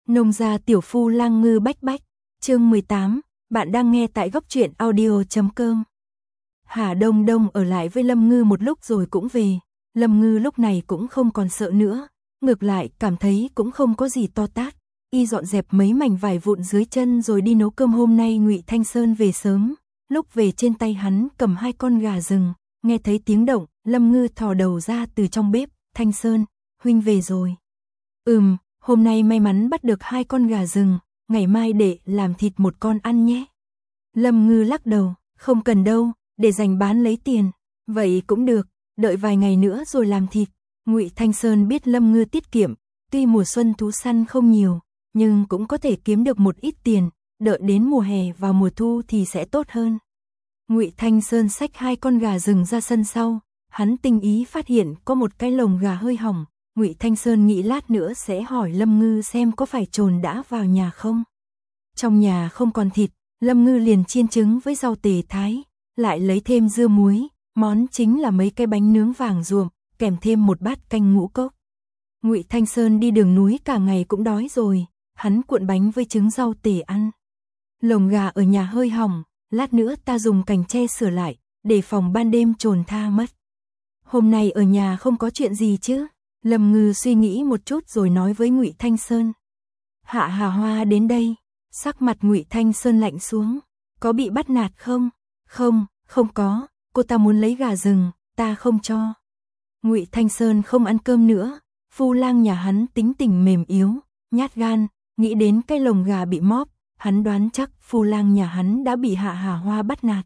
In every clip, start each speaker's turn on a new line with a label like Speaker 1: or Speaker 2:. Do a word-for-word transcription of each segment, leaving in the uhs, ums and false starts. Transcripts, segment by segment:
Speaker 1: Nông gia tiểu phu lang ngư bách bách, chương mười tám, bạn đang nghe tại góc truyện audio chấm com. Hà Đông Đông ở lại với Lâm Ngư một lúc rồi cũng về, Lâm Ngư lúc này cũng không còn sợ nữa, ngược lại cảm thấy cũng không có gì to tát, y dọn dẹp mấy mảnh vải vụn dưới chân rồi đi nấu cơm. Hôm nay Ngụy Thanh Sơn về sớm, lúc về trên tay hắn cầm hai con gà rừng, nghe thấy tiếng động, Lâm Ngư thò đầu ra từ trong bếp, Thanh Sơn, huynh về rồi. Ừm, hôm nay may mắn bắt được hai con gà rừng, ngày mai để làm thịt một con ăn nhé. Lâm Ngư lắc đầu, không cần đâu, để dành bán lấy tiền. Vậy cũng được, đợi vài ngày nữa rồi làm thịt. Ngụy Thanh Sơn biết Lâm Ngư tiết kiệm, tuy mùa xuân thú săn không nhiều, nhưng cũng có thể kiếm được một ít tiền, đợi đến mùa hè vào mùa thu thì sẽ tốt hơn. Ngụy Thanh Sơn xách hai con gà rừng ra sân sau, hắn tinh ý phát hiện có một cái lồng gà hơi hỏng. Ngụy Thanh Sơn nghĩ lát nữa sẽ hỏi Lâm Ngư xem có phải trồn đã vào nhà không. Trong nhà không còn thịt, Lâm Ngư liền chiên trứng với rau tề thái, lại lấy thêm dưa muối, món chính là mấy cái bánh nướng vàng ruộm, kèm thêm một bát canh ngũ cốc. Ngụy Thanh Sơn đi đường núi cả ngày cũng đói rồi, hắn cuộn bánh với trứng rau tề ăn. Lồng gà ở nhà hơi hỏng, lát nữa ta dùng cành tre sửa lại, để phòng ban đêm trồn tha mất. Hôm nay ở nhà không có chuyện gì chứ? Lâm Ngư suy nghĩ một chút rồi nói với Ngụy Thanh Sơn. Hạ Hà Hoa đến đây, sắc mặt Ngụy Thanh Sơn lạnh xuống, có bị bắt nạt không? Không, không có, cô ta muốn lấy gà rừng, ta không cho. Ngụy Thanh Sơn không ăn cơm nữa, phu lang nhà hắn tính tình mềm yếu, nhát gan, nghĩ đến cái lồng gà bị móp, hắn đoán chắc phu lang nhà hắn đã bị Hạ Hà Hoa bắt nạt.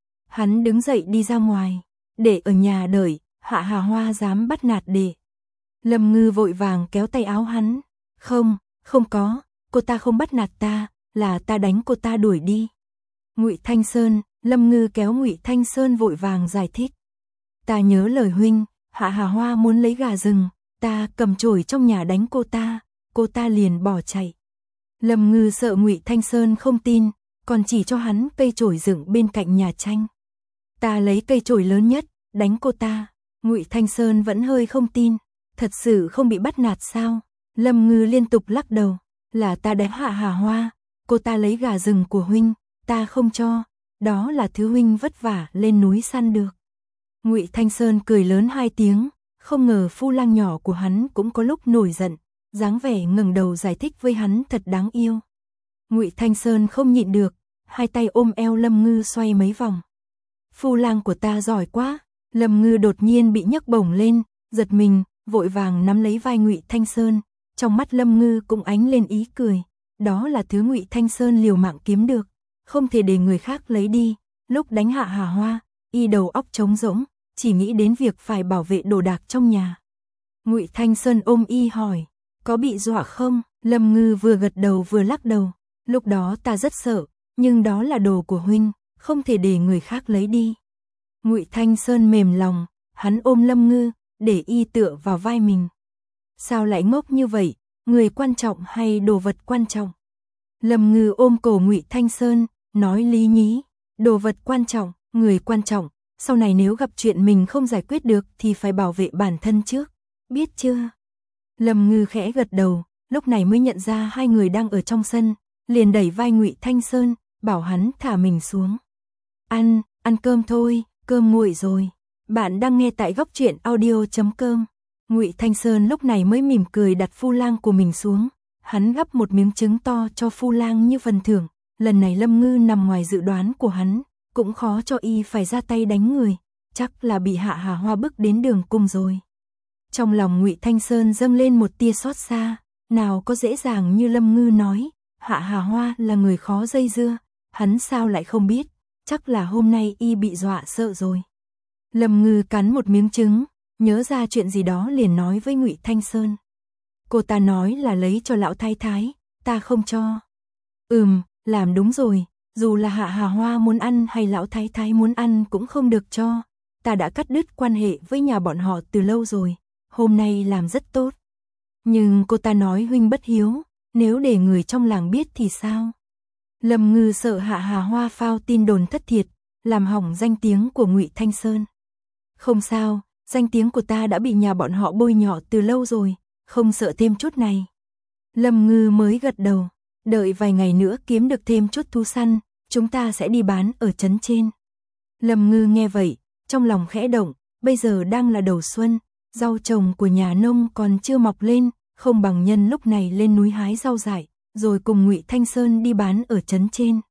Speaker 1: Hắn đứng dậy đi ra ngoài, để ở nhà đợi, Hạ Hà Hoa dám bắt nạt để. Lâm Ngư vội vàng kéo tay áo hắn, không, không có, cô ta không bắt nạt ta, là ta đánh cô ta đuổi đi. Ngụy Thanh Sơn, Lâm Ngư kéo Ngụy Thanh Sơn vội vàng giải thích. Ta nhớ lời huynh, Hạ Hà Hoa muốn lấy gà rừng, ta cầm chổi trong nhà đánh cô ta, cô ta liền bỏ chạy. Lâm Ngư sợ Ngụy Thanh Sơn không tin, còn chỉ cho hắn cây chổi dựng bên cạnh nhà tranh. Ta lấy cây chổi lớn nhất, đánh cô ta. Ngụy Thanh Sơn vẫn hơi không tin. Thật sự không bị bắt nạt sao? Lâm Ngư liên tục lắc đầu, là ta đánh Hạ Hà Hoa, cô ta lấy gà rừng của huynh, ta không cho, đó là thứ huynh vất vả lên núi săn được. Ngụy Thanh Sơn cười lớn hai tiếng, không ngờ phu lang nhỏ của hắn cũng có lúc nổi giận, dáng vẻ ngẩng đầu giải thích với hắn thật đáng yêu. Ngụy Thanh Sơn không nhịn được, hai tay ôm eo Lâm Ngư xoay mấy vòng. Phu lang của ta giỏi quá. Lâm Ngư đột nhiên bị nhấc bổng lên, giật mình, vội vàng nắm lấy vai Ngụy Thanh Sơn, trong mắt Lâm Ngư cũng ánh lên ý cười, đó là thứ Ngụy Thanh Sơn liều mạng kiếm được, không thể để người khác lấy đi. Lúc đánh Hạ Hà Hoa, y đầu óc trống rỗng, chỉ nghĩ đến việc phải bảo vệ đồ đạc trong nhà. Ngụy Thanh Sơn ôm y hỏi, có bị dọa không? Lâm Ngư vừa gật đầu vừa lắc đầu, lúc đó ta rất sợ, nhưng đó là đồ của huynh, không thể để người khác lấy đi. Ngụy Thanh Sơn mềm lòng, hắn ôm Lâm Ngư, để y tựa vào vai mình. Sao lại ngốc như vậy, người quan trọng hay đồ vật quan trọng? Lâm Ngư ôm cổ Ngụy Thanh Sơn, nói lý nhí, đồ vật quan trọng, người quan trọng, sau này nếu gặp chuyện mình không giải quyết được thì phải bảo vệ bản thân trước, biết chưa? Lâm Ngư khẽ gật đầu, lúc này mới nhận ra hai người đang ở trong sân, liền đẩy vai Ngụy Thanh Sơn, bảo hắn thả mình xuống. Ăn, ăn cơm thôi, cơm nguội rồi. Bạn đang nghe tại góc truyện audio chấm com. Ngụy Thanh Sơn lúc này mới mỉm cười đặt phu lang của mình xuống, hắn gắp một miếng trứng to cho phu lang như phần thưởng. Lần này Lâm Ngư nằm ngoài dự đoán của hắn, cũng khó cho y phải ra tay đánh người, chắc là bị Hạ Hà Hoa bức đến đường cùng rồi. Trong lòng Ngụy Thanh Sơn dâng lên một tia xót xa, nào có dễ dàng như Lâm Ngư nói, Hạ Hà Hoa là người khó dây dưa, hắn sao lại không biết, chắc là hôm nay y bị dọa sợ rồi. Lâm Ngư cắn một miếng trứng, nhớ ra chuyện gì đó liền nói với Ngụy Thanh Sơn. Cô ta nói là lấy cho lão thái thái, ta không cho. Ừm, làm đúng rồi, dù là Hạ Hà Hoa muốn ăn hay lão thái thái muốn ăn cũng không được cho. Ta đã cắt đứt quan hệ với nhà bọn họ từ lâu rồi, hôm nay làm rất tốt. Nhưng cô ta nói huynh bất hiếu, nếu để người trong làng biết thì sao? Lâm Ngư sợ Hạ Hà Hoa phao tin đồn thất thiệt, làm hỏng danh tiếng của Ngụy Thanh Sơn. Không sao, danh tiếng của ta đã bị nhà bọn họ bôi nhọ từ lâu rồi, không sợ thêm chút này. Lâm Ngư mới gật đầu, đợi vài ngày nữa kiếm được thêm chút thú săn, chúng ta sẽ đi bán ở trấn trên. Lâm Ngư nghe vậy, trong lòng khẽ động, bây giờ đang là đầu xuân, rau trồng của nhà nông còn chưa mọc lên, không bằng nhân lúc này lên núi hái rau dại, rồi cùng Ngụy Thanh Sơn đi bán ở trấn trên.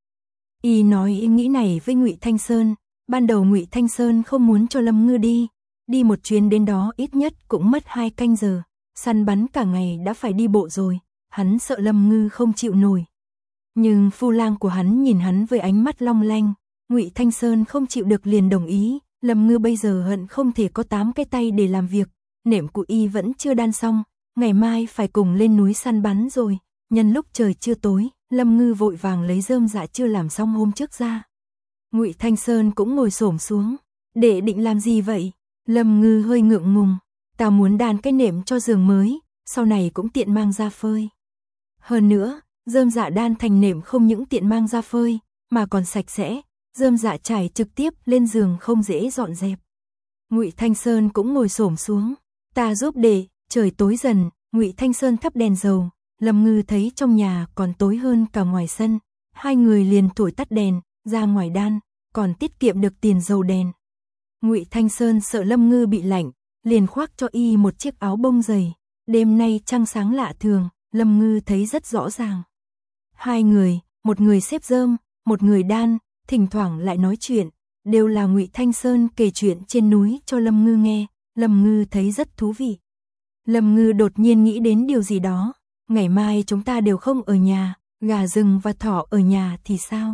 Speaker 1: Y nói ý nghĩ này với Ngụy Thanh Sơn, ban đầu Ngụy Thanh Sơn không muốn cho Lâm Ngư đi, đi một chuyến đến đó ít nhất cũng mất hai canh giờ, săn bắn cả ngày đã phải đi bộ rồi, hắn sợ Lâm Ngư không chịu nổi. Nhưng phu lang của hắn nhìn hắn với ánh mắt long lanh, Ngụy Thanh Sơn không chịu được liền đồng ý, Lâm Ngư bây giờ hận không thể có tám cái tay để làm việc, nệm của y vẫn chưa đan xong, ngày mai phải cùng lên núi săn bắn rồi, nhân lúc trời chưa tối, Lâm Ngư vội vàng lấy rơm dạ chưa làm xong hôm trước ra. Ngụy Thanh Sơn cũng ngồi xổm xuống, đệ định làm gì vậy? Lâm Ngư hơi ngượng ngùng, ta muốn đan cái nệm cho giường mới, sau này cũng tiện mang ra phơi. Hơn nữa, rơm dạ đan thành nệm không những tiện mang ra phơi, mà còn sạch sẽ, rơm dạ trải trực tiếp lên giường không dễ dọn dẹp. Ngụy Thanh Sơn cũng ngồi xổm xuống, ta giúp đệ. Trời tối dần, Ngụy Thanh Sơn thắp đèn dầu, Lâm Ngư thấy trong nhà còn tối hơn cả ngoài sân, hai người liền thổi tắt đèn, ra ngoài đan, còn tiết kiệm được tiền dầu đèn. Ngụy Thanh Sơn sợ Lâm Ngư bị lạnh, liền khoác cho y một chiếc áo bông dày, đêm nay trăng sáng lạ thường, Lâm Ngư thấy rất rõ ràng. Hai người, một người xếp rơm, một người đan, thỉnh thoảng lại nói chuyện, đều là Ngụy Thanh Sơn kể chuyện trên núi cho Lâm Ngư nghe, Lâm Ngư thấy rất thú vị. Lâm Ngư đột nhiên nghĩ đến điều gì đó, ngày mai chúng ta đều không ở nhà, gà rừng và thỏ ở nhà thì sao?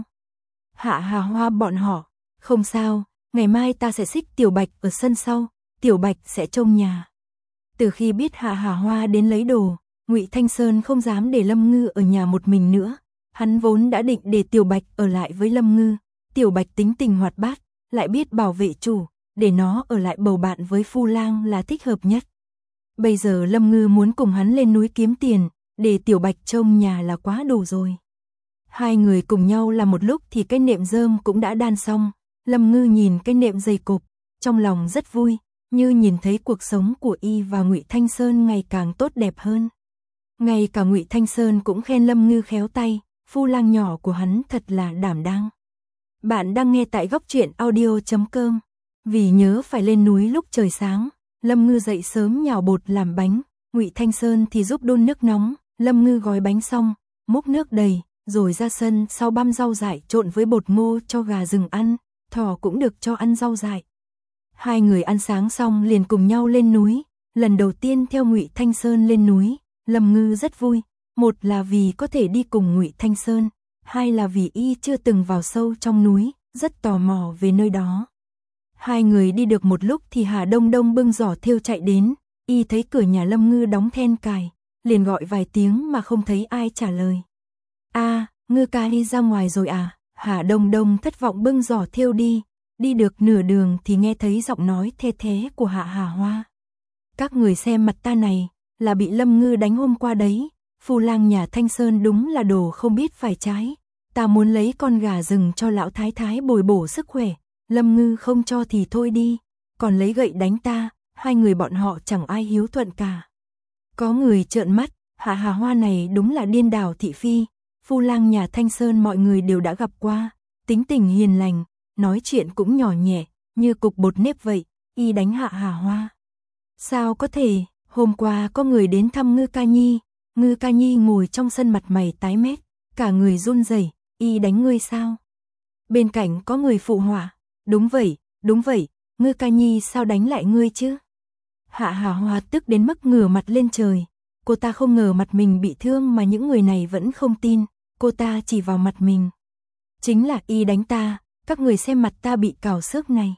Speaker 1: Hạ Hà Hoa bọn họ, không sao, ngày mai ta sẽ xích Tiểu Bạch ở sân sau, Tiểu Bạch sẽ trông nhà. Từ khi biết Hạ Hà Hoa đến lấy đồ, Ngụy Thanh Sơn không dám để Lâm Ngư ở nhà một mình nữa, hắn vốn đã định để Tiểu Bạch ở lại với Lâm Ngư, Tiểu Bạch tính tình hoạt bát, lại biết bảo vệ chủ, để nó ở lại bầu bạn với Phu Lang là thích hợp nhất. Bây giờ Lâm Ngư muốn cùng hắn lên núi kiếm tiền, để Tiểu Bạch trông nhà là quá đủ rồi. Hai người cùng nhau làm một lúc thì cái nệm rơm cũng đã đan xong, Lâm Ngư nhìn cái nệm dày cộp, trong lòng rất vui, như nhìn thấy cuộc sống của y và Ngụy Thanh Sơn ngày càng tốt đẹp hơn. Ngay cả Ngụy Thanh Sơn cũng khen Lâm Ngư khéo tay, Phu Lang nhỏ của hắn thật là đảm đang. Bạn đang nghe tại góc truyện audio chấm com. Vì nhớ phải lên núi lúc trời sáng, Lâm Ngư dậy sớm nhào bột làm bánh, Ngụy Thanh Sơn thì giúp đun nước nóng, Lâm Ngư gói bánh xong, múc nước đầy, rồi ra sân sau băm rau dại trộn với bột ngô cho gà rừng ăn, thỏ cũng được cho ăn rau dại. Hai người ăn sáng xong liền cùng nhau lên núi, lần đầu tiên theo Ngụy Thanh Sơn lên núi, Lâm Ngư rất vui, một là vì có thể đi cùng Ngụy Thanh Sơn, hai là vì y chưa từng vào sâu trong núi, rất tò mò về nơi đó. Hai người đi được một lúc thì Hà Đông Đông bưng giỏ thêu chạy đến, y thấy cửa nhà Lâm Ngư đóng then cài, liền gọi vài tiếng mà không thấy ai trả lời. A, à, Ngư ca đi ra ngoài rồi à? Hà Đông Đông thất vọng bưng giỏ thêu đi, đi được nửa đường thì nghe thấy giọng nói the thé của Hạ Hà Hoa. Các người xem mặt ta này, là bị Lâm Ngư đánh hôm qua đấy, Phu Lang nhà Thanh Sơn đúng là đồ không biết phải trái, ta muốn lấy con gà rừng cho lão thái thái bồi bổ sức khỏe. Lâm Ngư không cho thì thôi đi, còn lấy gậy đánh ta, hai người bọn họ chẳng ai hiếu thuận cả. Có người trợn mắt, Hạ Hà Hoa này đúng là điên đảo thị phi, Phu Lang nhà Thanh Sơn mọi người đều đã gặp qua, tính tình hiền lành, nói chuyện cũng nhỏ nhẹ, như cục bột nếp vậy, y đánh Hạ Hà Hoa. Sao có thể, hôm qua có người đến thăm Ngư Ca Nhi, Ngư Ca Nhi ngồi trong sân mặt mày tái mét, cả người run rẩy, y đánh ngươi sao? Bên cạnh có người phụ họa. Đúng vậy, đúng vậy, Ngư Ca Nhi sao đánh lại ngươi chứ? Hạ Hà Hoa tức đến mức ngửa mặt lên trời, cô ta không ngờ mặt mình bị thương mà những người này vẫn không tin, cô ta chỉ vào mặt mình. Chính là y đánh ta, các người xem mặt ta bị cào xước này.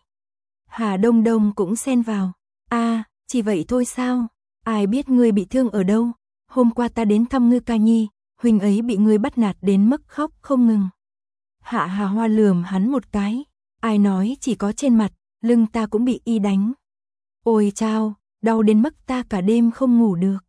Speaker 1: Hà Đông Đông cũng xen vào, a, à, chỉ vậy thôi sao? Ai biết ngươi bị thương ở đâu? Hôm qua ta đến thăm Ngư Ca Nhi, huynh ấy bị ngươi bắt nạt đến mức khóc không ngừng. Hạ Hà Hoa lườm hắn một cái. Ai nói chỉ có trên mặt, lưng ta cũng bị y đánh. Ôi chao, đau đến mức ta cả đêm không ngủ được.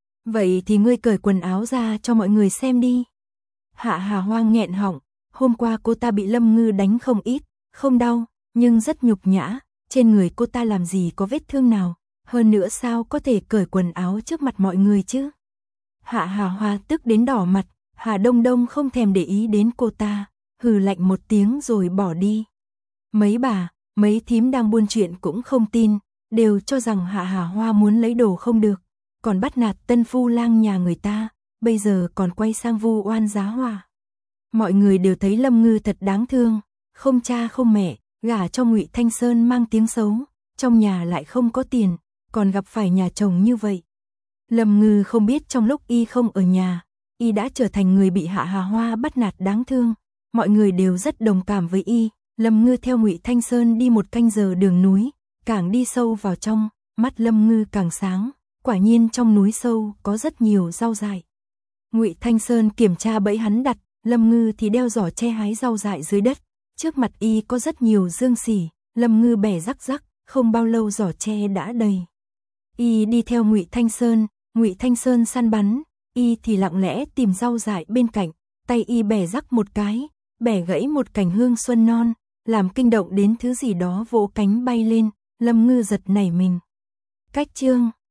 Speaker 1: Vậy thì ngươi cởi quần áo ra cho mọi người xem đi. Hạ Hà Hoa nghẹn họng, hôm qua cô ta bị Lâm Ngư đánh không ít, không đau, nhưng rất nhục nhã, trên người cô ta làm gì có vết thương nào, hơn nữa sao có thể cởi quần áo trước mặt mọi người chứ. Hạ Hà Hoa tức đến đỏ mặt, Hà Đông Đông không thèm để ý đến cô ta, hừ lạnh một tiếng rồi bỏ đi. Mấy bà, mấy thím đang buôn chuyện cũng không tin, đều cho rằng Hạ Hà Hoa muốn lấy đồ không được, còn bắt nạt tân phu lang nhà người ta, bây giờ còn quay sang vu oan Giá Hoa. Mọi người đều thấy Lâm Ngư thật đáng thương, không cha không mẹ, gả cho Ngụy Thanh Sơn mang tiếng xấu, trong nhà lại không có tiền, còn gặp phải nhà chồng như vậy. Lâm Ngư không biết trong lúc y không ở nhà, y đã trở thành người bị Hạ Hà Hoa bắt nạt đáng thương, mọi người đều rất đồng cảm với y. Lâm Ngư theo Ngụy Thanh Sơn đi một canh giờ đường núi, càng đi sâu vào trong, mắt Lâm Ngư càng sáng, quả nhiên trong núi sâu có rất nhiều rau dại. Ngụy Thanh Sơn kiểm tra bẫy hắn đặt, Lâm Ngư thì đeo giỏ che hái rau dại dưới đất, trước mặt y có rất nhiều dương xỉ, Lâm Ngư bẻ rắc rắc, không bao lâu giỏ tre đã đầy. Y đi theo Ngụy Thanh Sơn, Ngụy Thanh Sơn săn bắn, y thì lặng lẽ tìm rau dại bên cạnh, tay y bẻ rắc một cái, bẻ gãy một cành hương xuân non, làm kinh động đến thứ gì đó vỗ cánh bay lên, Lâm Ngư giật nảy mình. Cách chương